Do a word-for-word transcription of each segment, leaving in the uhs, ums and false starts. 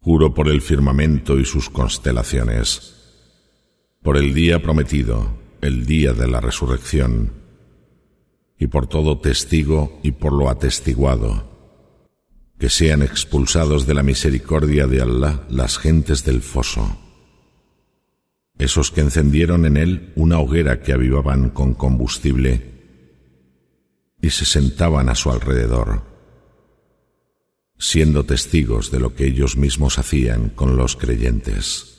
Juro por el firmamento y sus constelaciones, por el día prometido, el día de la resurrección, y por todo testigo y por lo atestiguado, que sean expulsados de la misericordia de Allah las gentes del foso, esos que encendieron en él una hoguera que avivaban con combustible y se sentaban a su alrededor, siendo testigos de lo que ellos mismos hacían con los creyentes.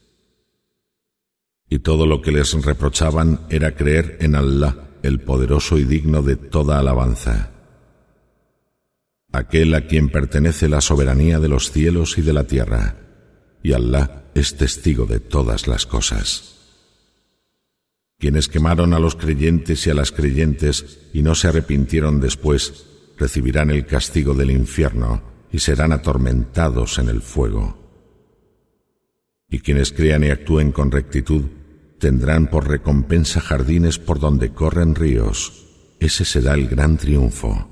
Y todo lo que les reprochaban era creer en Allah, el poderoso y digno de toda alabanza, aquel a quien pertenece la soberanía de los cielos y de la tierra, y Allah es testigo de todas las cosas. Quienes quemaron a los creyentes y a las creyentes y no se arrepintieron después, recibirán el castigo del infierno y serán atormentados en el fuego. Y quienes crean y actúen con rectitud tendrán por recompensa jardines por donde corren ríos. Ese será el gran triunfo.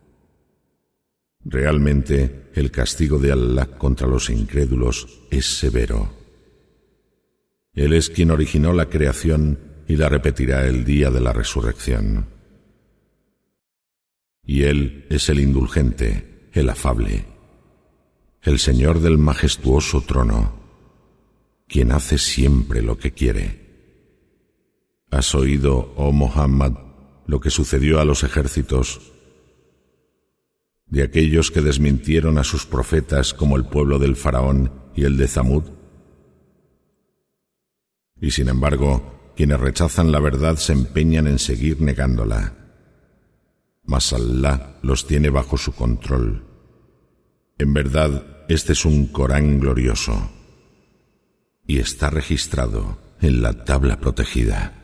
Realmente, el castigo de Allah contra los incrédulos es severo. Él es quien originó la creación y la repetirá el día de la resurrección. Y Él es el indulgente, el afable, el Señor del majestuoso trono, quien hace siempre lo que quiere. ¿Has oído, oh Muhammad, lo que sucedió a los ejércitos de aquellos que desmintieron a sus profetas como el pueblo del faraón y el de Zamud? Y sin embargo, quienes rechazan la verdad se empeñan en seguir negándola. Mas Allah los tiene bajo su control. En verdad, este es un Corán glorioso y está registrado en la tabla protegida.